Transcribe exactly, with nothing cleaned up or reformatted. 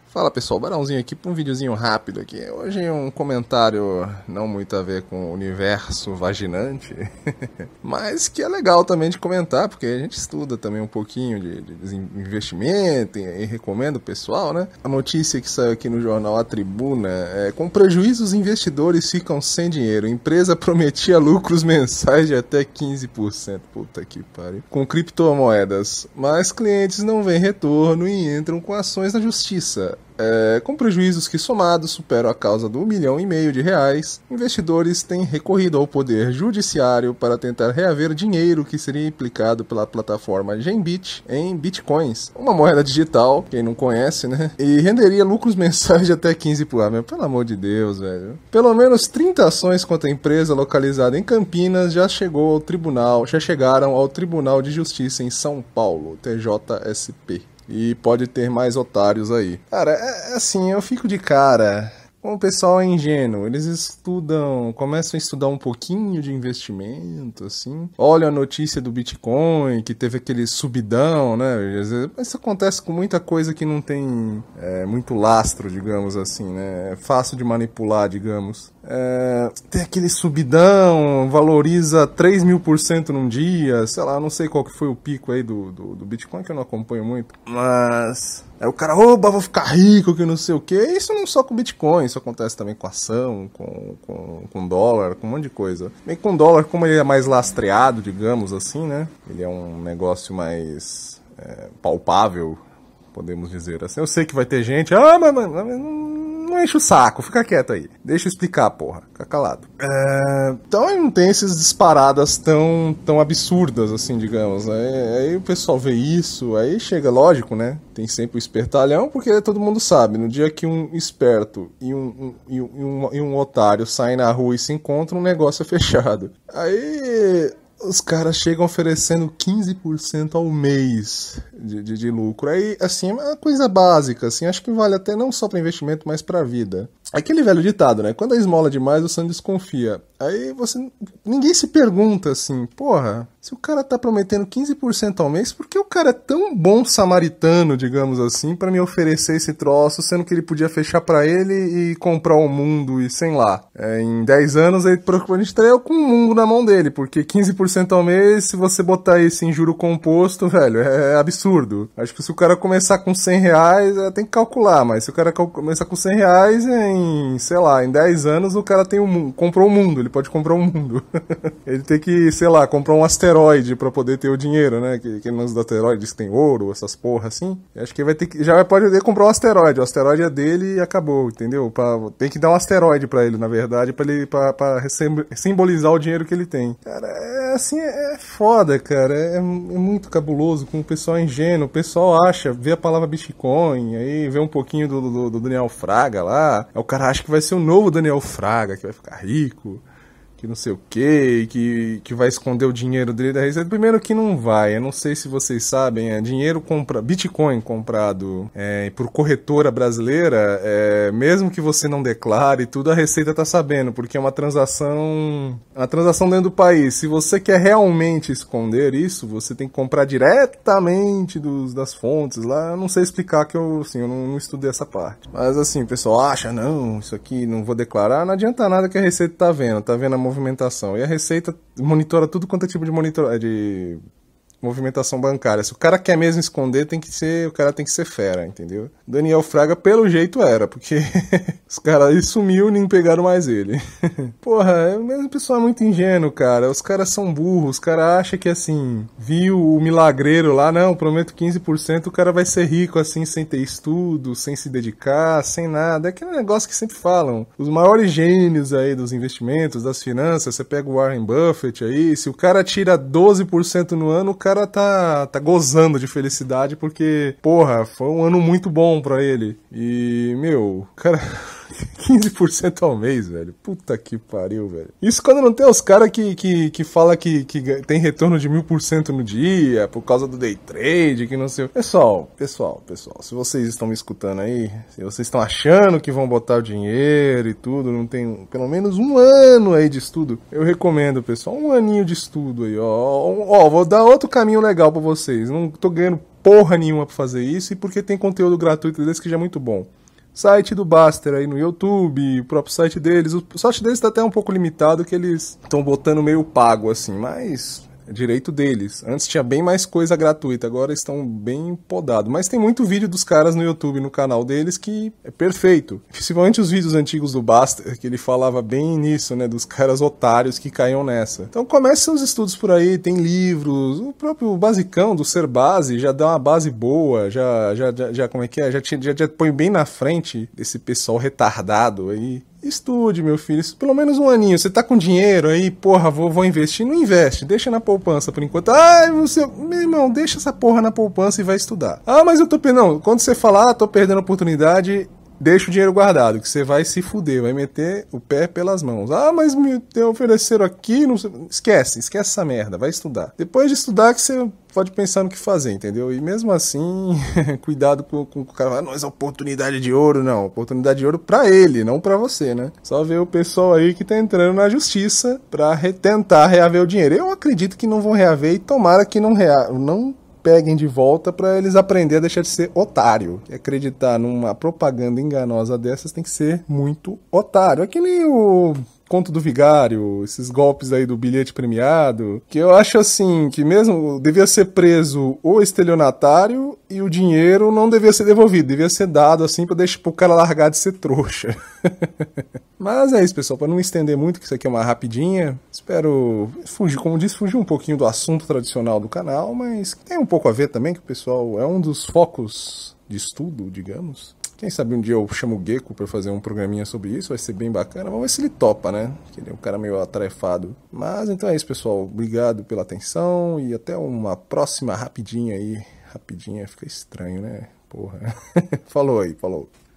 Fala pessoal, Barãozinho aqui para um videozinho rápido aqui. Hoje um comentário não muito a ver com o universo vaginante, mas que é legal também de comentar, porque a gente estuda também um pouquinho de, de investimento e, e recomendo o pessoal, né? A notícia que saiu aqui no jornal A Tribuna é: com prejuízo os investidores ficam sem dinheiro. Empresa prometia lucros mensais de até quinze por cento. Puta que pariu. Com criptomoedas, mas clientes não veem retorno e entram com ações na justiça. É, com prejuízos que somados superam a causa do um milhão e meio de reais, investidores têm recorrido ao poder judiciário para tentar reaver dinheiro que seria implicado pela plataforma Genbit em bitcoins, uma moeda digital, quem não conhece, né? E renderia lucros mensais de até quinze por cento. Pelo amor de Deus, velho. Pelo menos trinta ações contra a empresa localizada em Campinas já chegou ao tribunal, já chegaram ao Tribunal de Justiça em São Paulo, T J S P. E pode ter mais otários aí. Cara, é assim, eu fico de cara. Como o pessoal é ingênuo, eles estudam, começam a estudar um pouquinho de investimento, assim. Olha a notícia do Bitcoin, que teve aquele subidão, né? Isso acontece com muita coisa que não tem é, muito lastro, digamos assim, né? É fácil de manipular, digamos. É, tem aquele subidão, valoriza três mil por cento num dia, sei lá, não sei qual que foi o pico aí do, do, do Bitcoin, que eu não acompanho muito. Mas... aí o cara, oba, vou ficar rico, que não sei o que. Isso não só com Bitcoin, isso acontece também com ação, com, com, com dólar, com um monte de coisa. Bem que com dólar, como ele é mais lastreado, digamos assim, né? Ele é um negócio mais é, palpável, podemos dizer assim. Eu sei que vai ter gente, ah, mas, mas, mas não enche o saco, fica quieto aí. Deixa eu explicar, porra, fica calado. É, então não tem essas disparadas tão, tão absurdas, assim, digamos. Aí, aí o pessoal vê isso, aí chega, lógico, né? Tem sempre o espertalhão, porque todo mundo sabe, no dia que um esperto e um, um, e um, e um otário saem na rua e se encontram, o negócio é fechado. Aí... os caras chegam oferecendo quinze por cento ao mês de, de, de lucro. Aí, assim, é uma coisa básica, assim, acho que vale até não só para investimento, mas para a vida. Aquele velho ditado, né? Quando a esmola demais, o santo desconfia. Aí você... ninguém se pergunta assim, porra, se o cara tá prometendo quinze por cento ao mês, por que o cara é tão bom samaritano, digamos assim, para me oferecer esse troço, sendo que ele podia fechar para ele e comprar o mundo e, sei lá, é, em dez anos ele provavelmente estaria com o mundo na mão dele, porque quinze por cento ao mês, se você botar isso em juro composto, velho, é absurdo. Acho que se o cara começar com cem reais, é, tem que calcular, mas se o cara começar com cem reais, em, sei lá, em dez anos o cara tem um, comprou o mundo, ele pode comprar o mundo. Ele tem que, sei lá, comprar um asteroide pra poder ter o dinheiro, né? Que, que nos asteroides tem ouro, essas porra assim. Acho que vai ter que, já vai poder comprar um asteroide. O asteroide é dele e acabou, entendeu? Pra, tem que dar um asteroide pra ele, na verdade, pra ele pra, pra simbolizar o dinheiro que ele tem. Cara, é assim, é foda, cara. É, é muito cabuloso com o pessoal ingênuo. O pessoal acha, vê a palavra Bitcoin, aí vê um pouquinho do, do, do Daniel Fraga lá. Aí o cara acha que vai ser o novo Daniel Fraga, que vai ficar rico, que não sei o que, que, que vai esconder o dinheiro dele da Receita. Primeiro que não vai, eu não sei se vocês sabem, é dinheiro compra, Bitcoin comprado é, por corretora brasileira, é, mesmo que você não declare tudo, a Receita tá sabendo, porque é uma transação, uma transação dentro do país. Se você quer realmente esconder isso, você tem que comprar diretamente dos, das fontes lá. Eu não sei explicar, que eu, assim, eu não, não estudei essa parte. Mas assim, o pessoal acha, não, isso aqui não vou declarar, não adianta nada que a Receita tá vendo, tá vendo a movimentação. E a Receita monitora tudo quanto é tipo de, monitor... de movimentação bancária. Se o cara quer mesmo esconder, tem que ser, o cara tem que ser fera, entendeu? Daniel Fraga, pelo jeito, era, porque os caras aí sumiu e nem pegaram mais ele. Porra, é mesmo o pessoal é muito ingênuo, cara. Os caras são burros, os caras acham que, assim, viu o milagreiro lá, não, prometo quinze por cento, o cara vai ser rico, assim, sem ter estudo, sem se dedicar, sem nada. É aquele negócio que sempre falam. Os maiores gênios aí dos investimentos, das finanças, você pega o Warren Buffett aí, se o cara tira doze por cento no ano, o cara O cara tá, tá gozando de felicidade porque, porra, foi um ano muito bom pra ele. E, meu, cara... quinze por cento ao mês, velho. Puta que pariu, velho. Isso quando não tem os caras que, que, que fala que, que tem retorno de mil por cento no dia, por causa do day trade, que não sei o... Pessoal, pessoal, pessoal, se vocês estão me escutando aí, se vocês estão achando que vão botar o dinheiro e tudo, não tem pelo menos um ano aí de estudo, eu recomendo, pessoal, um aninho de estudo aí, ó. Ó, vou dar outro caminho legal pra vocês. Não tô ganhando porra nenhuma pra fazer isso e porque tem conteúdo gratuito desse que já é muito bom. site do Baster aí no YouTube, o próprio site deles. O site deles tá até um pouco limitado, que eles estão botando meio pago, assim, mas é direito deles. Antes tinha bem mais coisa gratuita, agora estão bem podados. Mas tem muito vídeo dos caras no YouTube, no canal deles, que é perfeito. Principalmente os vídeos antigos do Baster, que ele falava bem nisso, né, dos caras otários que caíam nessa. Então comece seus estudos por aí, tem livros, o próprio basicão do Ser Base já dá uma base boa, já, já, já, já como é que é? Já, te, já, já põe bem na frente desse pessoal retardado aí. Estude, meu filho, isso, pelo menos um aninho. Você tá com dinheiro aí, porra, vou, vou investir. Não investe, deixa na poupança por enquanto. Ai, você, meu irmão, deixa essa porra na poupança e vai estudar. Ah, mas eu tô perdendo. Não, quando você falar, ah, tô perdendo a oportunidade, deixa o dinheiro guardado, que você vai se fuder, vai meter o pé pelas mãos. Ah, mas me ofereceram aqui, não sei. Esquece, esquece essa merda, vai estudar. Depois de estudar que você pode pensar no que fazer, entendeu? E mesmo assim, cuidado com, com o cara. Ah, não, é oportunidade de ouro, não. Oportunidade de ouro pra ele, não pra você, né? Só ver o pessoal aí que tá entrando na justiça pra re tentar reaver o dinheiro. Eu acredito que não vão reaver e tomara que não, rea não peguem de volta pra eles aprenderem a deixar de ser otário. E acreditar numa propaganda enganosa dessas tem que ser muito otário. É que nem o Conto do Vigário, esses golpes aí do bilhete premiado, que eu acho assim, que mesmo devia ser preso o estelionatário e o dinheiro não devia ser devolvido, devia ser dado assim pra deixar pro cara largar de ser trouxa. Mas é isso, pessoal, para não estender muito, que isso aqui é uma rapidinha, espero fugir, como disse, fugir um pouquinho do assunto tradicional do canal, mas tem um pouco a ver também, que o pessoal é um dos focos de estudo, digamos. Quem sabe um dia eu chamo o Gecko pra fazer um programinha sobre isso, vai ser bem bacana. Vamos ver se ele topa, né? Porque ele é um cara meio atarefado. Mas então é isso, pessoal. Obrigado pela atenção e até uma próxima rapidinha aí. Rapidinha fica estranho, né? Porra. Falou aí, falou.